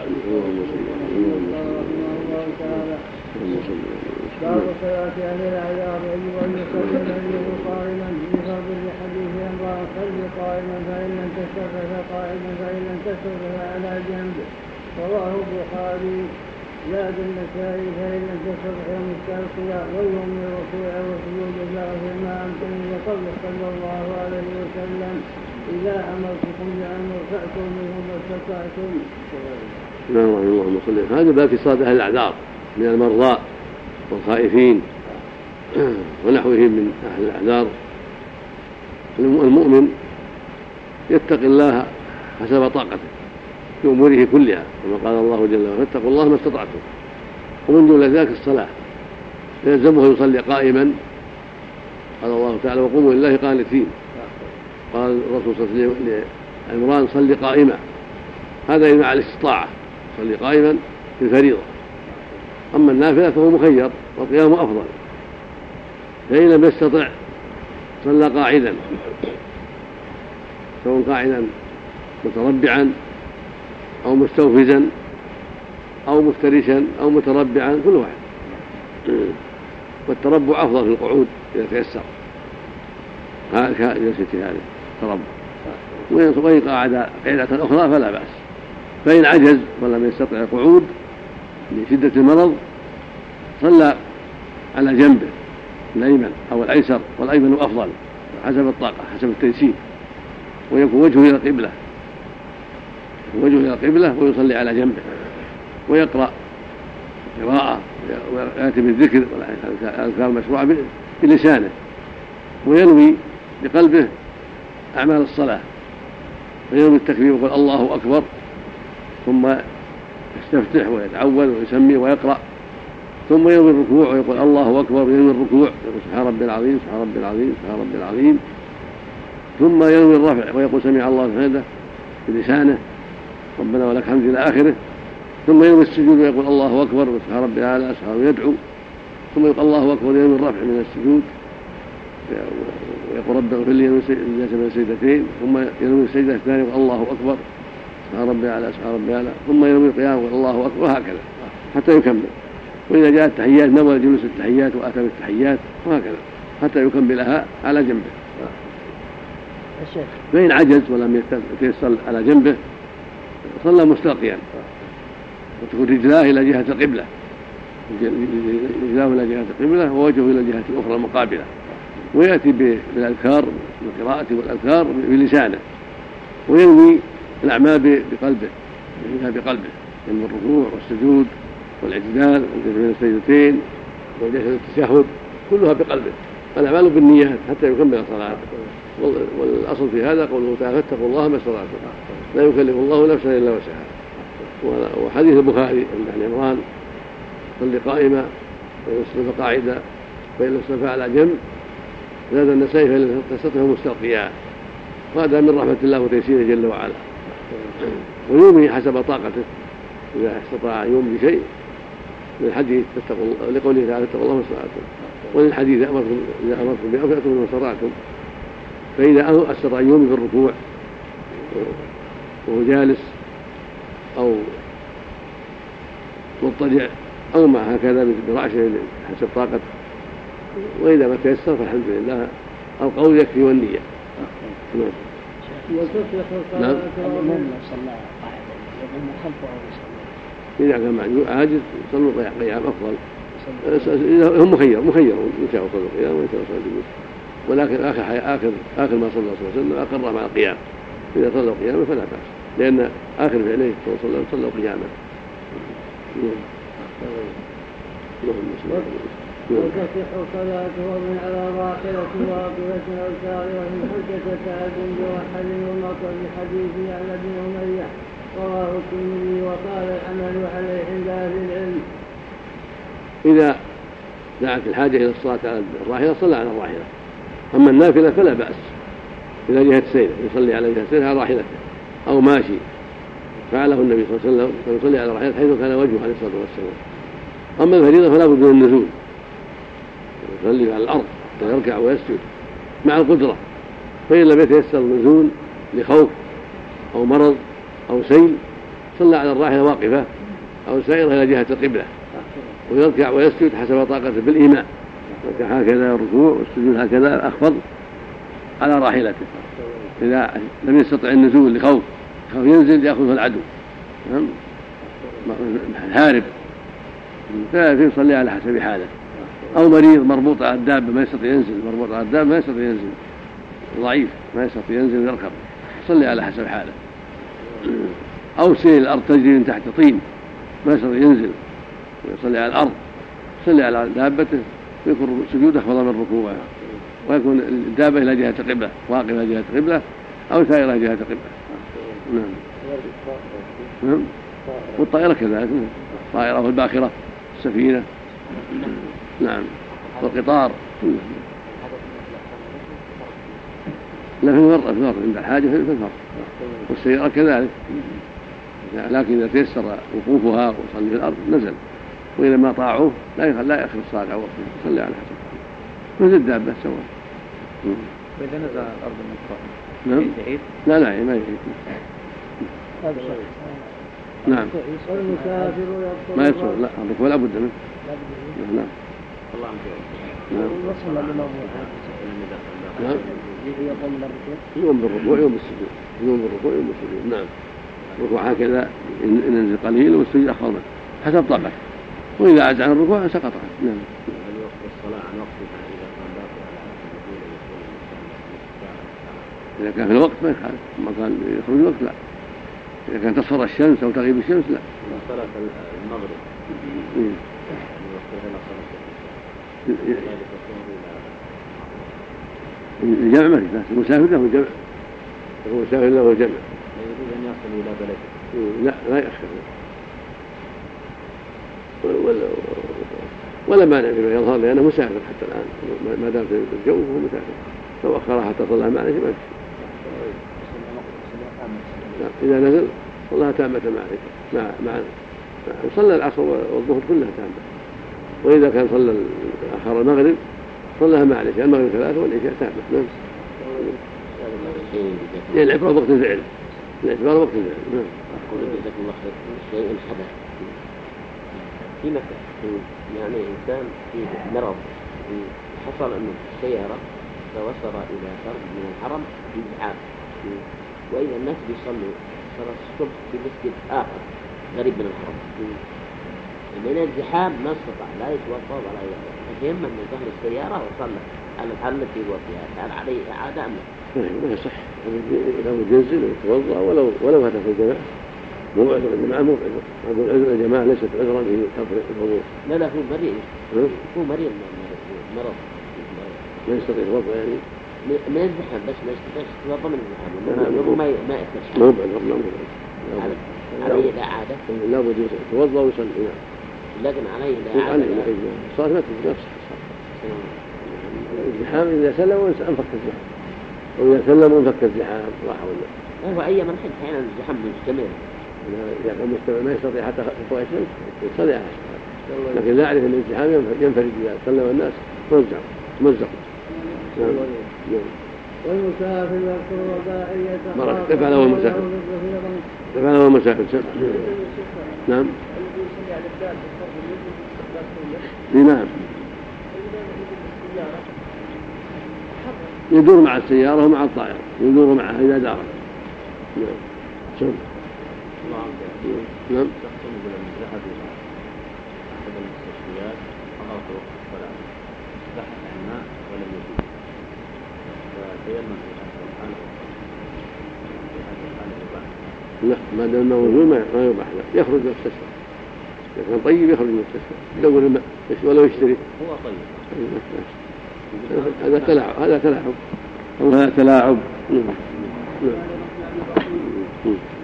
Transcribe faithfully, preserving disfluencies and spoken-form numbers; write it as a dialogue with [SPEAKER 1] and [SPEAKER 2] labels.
[SPEAKER 1] اللهم صل الله تعالى. باب صلاة أهل الأعذار يجب أن يصلي المريض قائما بفضل حديث عمران صل قائما فإن لم تستطع فقائما فإن لم تستطع على جنب. رواه البخاري. زاد النسائي فإن لم تستطع مستلقيا ويوم الركوع والسجود فاغفر ما أمكن لقوله صلى الله عليه وسلم إذا أمرتكم بأمر فأتوا منه ما استطعتم.
[SPEAKER 2] نعم اللهم صل. هذا باب في صلاة أهل الأعذار من المرضى والخائفين ونحوهم من أهل الأعذار. المؤمن يتقي الله حسب طاقته في أموره كلها كما قال الله جل وعلا فاتقوا الله ما استطعتم. ومن دون ذلك الصلاة يلزمه يصلي قائما. قال الله تعالى وقوموا لله قانتين. قال الرسول صلى الله عليه وسلم لعمران صلي قائما. هذا مع الاستطاعة صلي قائما في الفريضة. أما النافلة فهو مخير والقيام أفضل. فإن لم يستطع صلى قاعدا سواء قاعدا متربعا أو مستوفزا أو مفترشا أو متربعا كل واحد. والتربع أفضل في القعود إذا تيسر كجلسة هذه تربع. وإن قاعد قاعدة أخرى فلا بأس. فإن عجز ولم يستطع القعود لشدة المرض صلى على جنبه الأيمن أو الأيسر والأيمن أفضل حسب الطاقة حسب التيسير. ويكون وجهه إلى القبلة وجهه إلى القبلة ويصلي على جنبه ويقرأ قراءة ويأتي بالذكر والأذكار المشروعة بلسانه وينوي بقلبه أعمال الصلاة وينوي التكبير ويقول الله أكبر ثم يستفتح ويتعوذ ويسمي ويقرأ ثم ينوي الركوع ويقول الله أكبر وينوي الركوع يقول سبحان ربي العظيم سبحان ربي العظيم سبحان ربي العظيم ثم ينوي الرفع ويقول سمع الله لمن حمده بلسانه ربنا ولك الحمد إلى آخره ثم ينوي السجود ويقول الله أكبر وسبحان ربي الأعلى سبحانه يدعو ثم يقول الله أكبر وينوي الرفع من السجود ويقول رب اغفر لي ينوي السجدتين ثم ينوي السجدة الثانية ويقول الله أكبر سبحان ربي الأعلى سبحان ربي الأعلى ثم ينوي القيام ويقول الله أكبر وهكذا حتى يكمل. وإذا جاء التحيات نوى جلوس التحيات وأتى بالتحيات وهكذا حتى يكملها على جنبه. فإن عجز ولم يتيسر على جنبه صلى مستلقيا وتكون رجلاه إلى جهة القبلة رجلاه إلى جهة القبلة ووجهه إلى الجهة الأخرى المقابلة ويأتي بالأذكار بالقراءة والأذكار بلسانه وينوي الأعمال بقلبه ينويها بقلبه من الركوع والسجود والاعتدال والجلوس بين السجدتين وجلسة التشهد كلها بقلبه. الأعمال بالنيات حتى يكمل الصلاة. والأصل في هذا قوله تعالى فاتقوا الله ما استطعتم لا يكلف الله نفسا إلا وسعها. وحديث البخاري عن عمران صل قائما ويصلي قاعدا فإن لم يستطع على جنب. زاد النسائي فإن لم تستطع مستلقيا. وهذا من رحمة الله وتيسيره جل وعلا. ويومي حسب طاقته إذا استطاع يوم بشيء من الحديث لقوله تعالى اتقوا الله ما استطعتم وللحديث إذا أمرتم بأمر فأتوا منه ما استطعتم. فإذا استطاع يوم في الركوع وهو جالس أو مضطجع أو مع هكذا برأسه حسب طاقته. وإذا ما تيسر فالحمد لله القول يكفي والنية. نعم.
[SPEAKER 1] نعم.
[SPEAKER 2] إذا كان معجوز عاجز يصلوا قيام أفضل. إذا هم مخير مخير إن شاء صلوا قيام وإن شاء صلوا جلوس. ولكن آخر آخر آخر ما صلى الله عليه وسلم أقر مع القيام. إذا صلوا قياما فلا بأس لأن آخر فعله صلى الله عليه وسلم صلوا قياما.
[SPEAKER 1] وتصح صلاته من على راحلة واقفة أو سائرة حجة تعد بوحد ومطر بحديث عن ابن أمية رواه الترمذي وقال العمل عليه عند أهل العلم.
[SPEAKER 2] إذا دعت الحاجة إلى الصلاة على الراحلة صلى على الراحلة. أما النافلة فلا بأس إلى جهة السير يصلي على جهة السير على راحلته أو ماشي فعله النبي صلى الله عليه وسلم فيصلي على راحلته حيث كان وجهه عليه الصلاة والسلام. أما الفريضة فلا بد من النزول يصلي على الأرض حتى يركع ويسجد مع القدرة. فإن لم يتيسر النزول لخوف أو مرض أو سيل صلى على الراحلة واقفة أو سائرة إلى جهة القبلة، ويركع ويسجد حسب طاقته بالإيماء، يركع هكذا الركوع والسجود هكذا أخفض على راحلته. إذا لم يستطع النزول لخوف خوف ينزل يأخذه العدو هارب فيصلي على حسب حاله، أو مريض مربوط على الدابة ما يستطيع ينزل، مربوط على الدابة ما يستطيع ينزل، ضعيف ما يستطيع ينزل ويركب، يصلي على حسب حاله. أو سيل الأرض تجري من تحت طين ما يستطيع ينزل ويصلي على الأرض، يصلي على دابته ويكون سجوده أخفض من ركوعه، ويكون الدابة إلى جهة القبلة، واقف إلى جهة القبلة أو سائر إلى جهة القبلة. نعم. نعم. والطائرة كذلك، الطائرة والباخرة، السفينة، نعم، والقطار. لا في الفرق، في الفرق عند الحاجة في الفرق، والسيارة كذلك، لكن إذا تيسر وقوفها وصلي في الأرض نزل، وإذا ما طاعوه لا لا يأخر الصلاة على وقته، يصلي على حسب مثل الدابة سواء.
[SPEAKER 3] وإذا نزل الأرض من الطائر
[SPEAKER 2] نعم. لا لا ما يعيد. نعم. ما يصير، لا الركوع لا بد منه. نعم.
[SPEAKER 3] الله عنك.
[SPEAKER 2] نعم.
[SPEAKER 3] نعم.
[SPEAKER 2] يوم بالركوع يوم بالسجود، يوم بالركوع يوم بالسجود. نعم. الركوع هكذا ينزل قليل والسجود أخفض منه حسب طاقته، وإذا عجز عن الركوع سقط عنه. نعم.
[SPEAKER 3] هل وقت الصلاة عن وقتها إذا كان باقي على
[SPEAKER 2] إذا كان في الوقت ما يخالف، ما كان يخرج الوقت لا. إذا كان تصفر الشمس أو تغيب الشمس لا.
[SPEAKER 3] صلاة المغرب
[SPEAKER 2] إيه. الجمع ما في بأس، المسافر له جمع، المسافر له جمع.
[SPEAKER 3] لا يريد أن يصل إلى بلده.
[SPEAKER 2] لا لا يأخر، ولا ولا مانع فيما يظهر لأنه مسافر حتى الآن، ما دام في الجو هو مسافر، لو أخرها حتى صلى معه ما في. إذا نزل صلى تامة معه مع مع صلى العصر والظهر كلها تامة، وإذا كان صلى آخر المغرب صلىها مع العشاء، المغرب ثلاثة والعشاء تامة. نعم. يعني العبرة وقت الفعل، الاعتبار وقت الفعل. نعم.
[SPEAKER 3] أقول جزاكم الله خير. شيء حدث في مكة، يعني إنسان في مرض، حصل أن السيارة توصل إلى فرد من الحرم بإزعاج، وإذا الناس بيصلوا صلاة الصبح في مسجد آخر قريب من الحرم، من الزحام ما استطاع لا يتوضأ ولا يوضأ، فهم من ظهر السيارة وصلى على الحال التي هو فيها، هل عليه إعادة أم لا؟
[SPEAKER 2] ما يصح، لو ينزل ويتوضأ ولو ولو هدف الجماعة، مو عذر الجماعة، مو عذر، أقول عذر الجماعة ليست عذرا في تفريق الوضوء.
[SPEAKER 3] لا لا هو مريض، هو مريض مرض
[SPEAKER 2] ما يستطيع الوضوء يعني
[SPEAKER 3] ما يزحم، بس ما يستطيع يتوضأ من الزحام، ما ما يأثرش.
[SPEAKER 2] مو بعذر، لا مو
[SPEAKER 3] بعذر. عليه الإعادة؟
[SPEAKER 2] لا بد يتوضأ ويصلي.
[SPEAKER 3] لكن عليه الإعادة.
[SPEAKER 2] عليه صار ما تجي نفسه. الزحام إذا سلم وانفك الزحام، وإذا سلم وانفك الزحام راح ولا.
[SPEAKER 3] هو أي من حين أحيانا الزحام مستمر.
[SPEAKER 2] إذا كان مستمر ما يستطيع حتى خطوة الشمس يصلي على الصلاة، لكن لا أعرف أن الزحام ينفرد إذا سلم الناس موزع موزع.
[SPEAKER 1] والمسافر يذكر وداعية
[SPEAKER 2] مرة تفعل هو المسافر، تفعل هو المسافر. نعم. نعم. يدور مع السيارة ومع الطائرة، يدور معها إذا دارت. نعم. شوف. نعم.
[SPEAKER 3] شخص يقول أن ذهب إلى أحد المستشفيات حضر في وقت الصلاة، بحث عن ماء ولم يجد، فتيمم الله سبحانه في هذه الحالة يباح.
[SPEAKER 2] لا، ما دام أنه موجود ما يباح له، يخرج من المستشفى. إذا كان طيب يخرج من المستشفى، يدور الماء ولو يشتري.
[SPEAKER 3] هو طيب.
[SPEAKER 2] هذا تلاعب، هذا تلاعب، أو هذا تلاعب.